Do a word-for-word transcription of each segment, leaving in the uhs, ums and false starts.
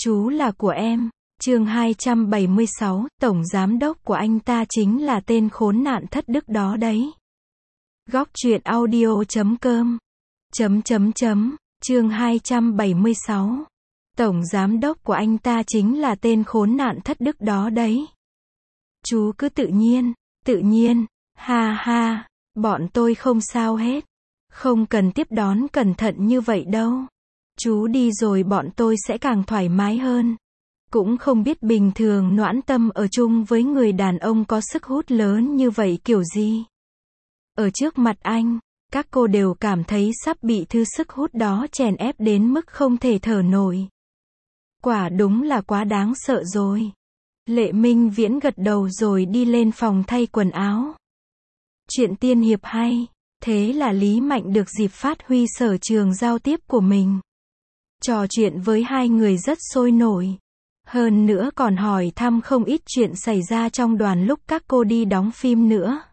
Chú là của em. Chương hai trăm bảy mươi sáu, tổng giám đốc của anh ta chính là tên khốn nạn thất đức đó đấy. Góc truyện audio chấm com chấm chấm chấm chương hai trăm bảy mươi sáu. Tổng giám đốc của anh ta chính là tên khốn nạn thất đức đó đấy. Chú cứ tự nhiên, tự nhiên, ha ha, bọn tôi không sao hết. Không cần tiếp đón cẩn thận như vậy đâu. Chú đi rồi bọn tôi sẽ càng thoải mái hơn. Cũng không biết bình thường Noãn Tâm ở chung với người đàn ông có sức hút lớn như vậy kiểu gì. Ở trước mặt anh, các cô đều cảm thấy sắp bị thứ sức hút đó chèn ép đến mức không thể thở nổi. Quả đúng là quá đáng sợ rồi. Lệ Minh Viễn gật đầu rồi đi lên phòng thay quần áo. Chuyện tiên hiệp hay, thế là Lý Mạnh được dịp phát huy sở trường giao tiếp của mình. Trò chuyện với hai người rất sôi nổi. Hơn nữa còn hỏi thăm không ít chuyện xảy ra trong đoàn lúc các cô đi đóng phim nữa.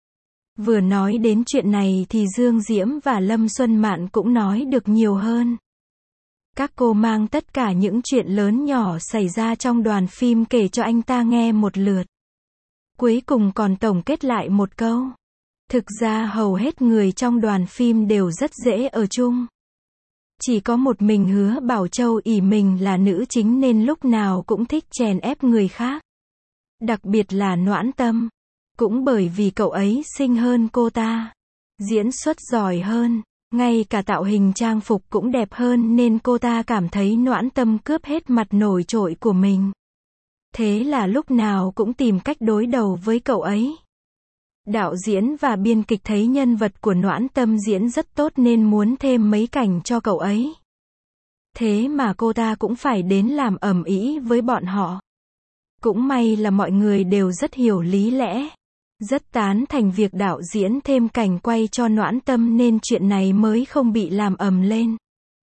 Vừa nói đến chuyện này thì Dương Diễm và Lâm Xuân Mạn cũng nói được nhiều hơn. Các cô mang tất cả những chuyện lớn nhỏ xảy ra trong đoàn phim kể cho anh ta nghe một lượt. Cuối cùng còn tổng kết lại một câu. Thực ra hầu hết người trong đoàn phim đều rất dễ ở chung. Chỉ có một mình Hứa Bảo Châu ỷ mình là nữ chính nên lúc nào cũng thích chèn ép người khác. Đặc biệt là Noãn Tâm. Cũng bởi vì cậu ấy xinh hơn cô ta. Diễn xuất giỏi hơn. Ngay cả tạo hình trang phục cũng đẹp hơn nên cô ta cảm thấy Noãn Tâm cướp hết mặt nổi trội của mình. Thế là lúc nào cũng tìm cách đối đầu với cậu ấy. Đạo diễn và biên kịch thấy nhân vật của Noãn Tâm diễn rất tốt nên muốn thêm mấy cảnh cho cậu ấy. Thế mà cô ta cũng phải đến làm ầm ĩ với bọn họ. Cũng may là mọi người đều rất hiểu lý lẽ. Rất tán thành việc đạo diễn thêm cảnh quay cho Noãn Tâm nên chuyện này mới không bị làm ầm lên.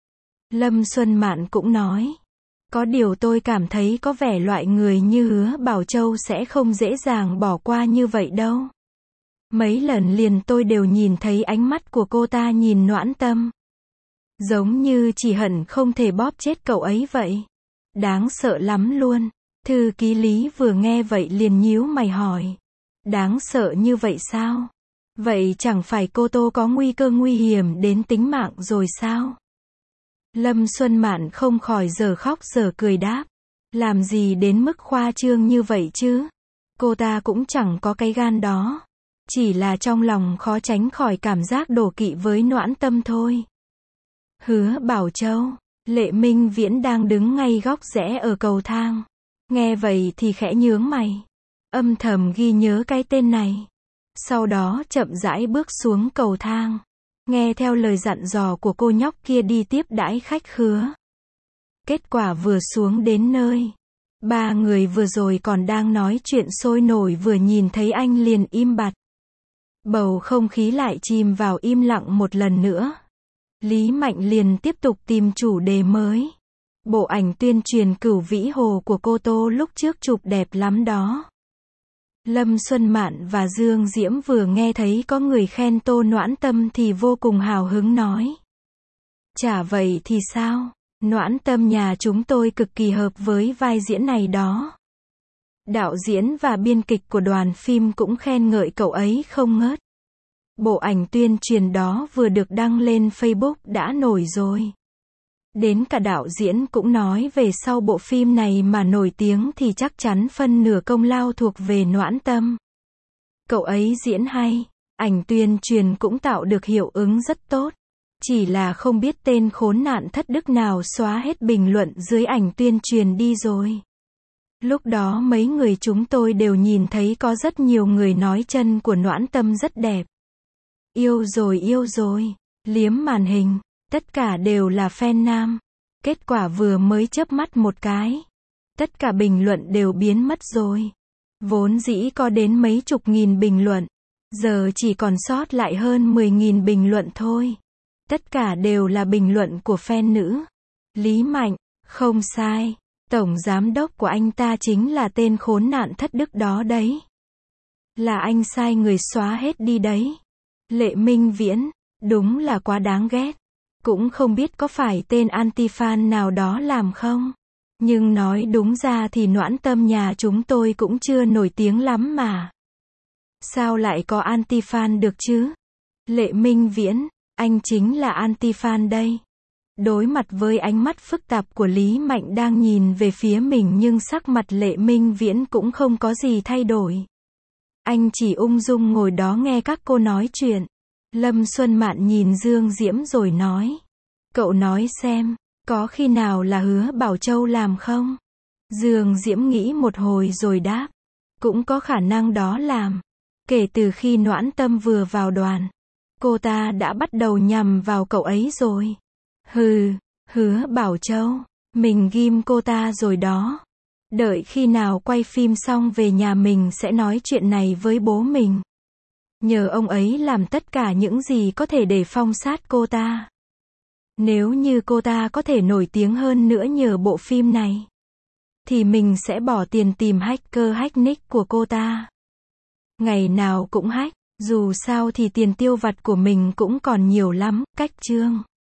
Lâm Xuân Mạn cũng nói. Có điều tôi cảm thấy có vẻ loại người như Hứa Bảo Châu sẽ không dễ dàng bỏ qua như vậy đâu. Mấy lần liền tôi đều nhìn thấy ánh mắt của cô ta nhìn Noãn Tâm. Giống như chỉ hận không thể bóp chết cậu ấy vậy. Đáng sợ lắm luôn. Thư ký Lý vừa nghe vậy liền nhíu mày hỏi. Đáng sợ như vậy sao? Vậy chẳng phải cô Tô có nguy cơ nguy hiểm đến tính mạng rồi sao? Lâm Xuân Mạn không khỏi giờ khóc giờ cười đáp. Làm gì đến mức khoa trương như vậy chứ? Cô ta cũng chẳng có cái gan đó. Chỉ là trong lòng khó tránh khỏi cảm giác đố kỵ với Noãn Tâm thôi. Hứa Bảo Châu, Lệ Minh Viễn đang đứng ngay góc rẽ ở cầu thang. Nghe vậy thì khẽ nhướng mày. Âm thầm ghi nhớ cái tên này. Sau đó chậm rãi bước xuống cầu thang. Nghe theo lời dặn dò của cô nhóc kia đi tiếp đãi khách khứa. Kết quả vừa xuống đến nơi. Ba người vừa rồi còn đang nói chuyện sôi nổi vừa nhìn thấy anh liền im bặt. Bầu không khí lại chìm vào im lặng một lần nữa. Lý Mạnh liền tiếp tục tìm chủ đề mới. Bộ ảnh tuyên truyền Cửu Vĩ Hồ của cô Tô lúc trước chụp đẹp lắm đó. Lâm Xuân Mạn và Dương Diễm vừa nghe thấy có người khen Tô Noãn Tâm thì vô cùng hào hứng nói. Chả vậy thì sao? Noãn Tâm nhà chúng tôi cực kỳ hợp với vai diễn này đó. Đạo diễn và biên kịch của đoàn phim cũng khen ngợi cậu ấy không ngớt. Bộ ảnh tuyên truyền đó vừa được đăng lên Facebook đã nổi rồi. Đến cả đạo diễn cũng nói về sau bộ phim này mà nổi tiếng thì chắc chắn phân nửa công lao thuộc về Noãn Tâm. Cậu ấy diễn hay, ảnh tuyên truyền cũng tạo được hiệu ứng rất tốt. Chỉ là không biết tên khốn nạn thất đức nào xóa hết bình luận dưới ảnh tuyên truyền đi rồi. Lúc đó mấy người chúng tôi đều nhìn thấy có rất nhiều người nói chân của Noãn Tâm rất đẹp. Yêu rồi yêu rồi, liếm màn hình, tất cả đều là fan nam. Kết quả vừa mới chớp mắt một cái. Tất cả bình luận đều biến mất rồi. Vốn dĩ có đến mấy chục nghìn bình luận. Giờ chỉ còn sót lại hơn mười nghìn bình luận thôi. Tất cả đều là bình luận của fan nữ. Lý Mạnh, không sai. Tổng giám đốc của anh ta chính là tên khốn nạn thất đức đó đấy. Là anh sai người xóa hết đi đấy. Lệ Minh Viễn, đúng là quá đáng ghét. Cũng không biết có phải tên anti-fan nào đó làm không? Nhưng nói đúng ra thì Noãn Tâm nhà chúng tôi cũng chưa nổi tiếng lắm mà. Sao lại có anti-fan được chứ? Lệ Minh Viễn, anh chính là anti-fan đây. Đối mặt với ánh mắt phức tạp của Lý Mạnh đang nhìn về phía mình nhưng sắc mặt Lệ Minh Viễn cũng không có gì thay đổi. Anh chỉ ung dung ngồi đó nghe các cô nói chuyện. Lâm Xuân Mạn nhìn Dương Diễm rồi nói. Cậu nói xem, có khi nào là Hứa Bảo Châu làm không? Dương Diễm nghĩ một hồi rồi đáp. Cũng có khả năng đó làm. Kể từ khi Noãn Tâm vừa vào đoàn, cô ta đã bắt đầu nhằm vào cậu ấy rồi. Hừ, Hứa Bảo Châu, mình ghim cô ta rồi đó. Đợi khi nào quay phim xong về nhà mình sẽ nói chuyện này với bố mình. Nhờ ông ấy làm tất cả những gì có thể để phong sát cô ta. Nếu như cô ta có thể nổi tiếng hơn nữa nhờ bộ phim này, thì mình sẽ bỏ tiền tìm hacker hack nick của cô ta. Ngày nào cũng hack, dù sao thì tiền tiêu vặt của mình cũng còn nhiều lắm, cách chương.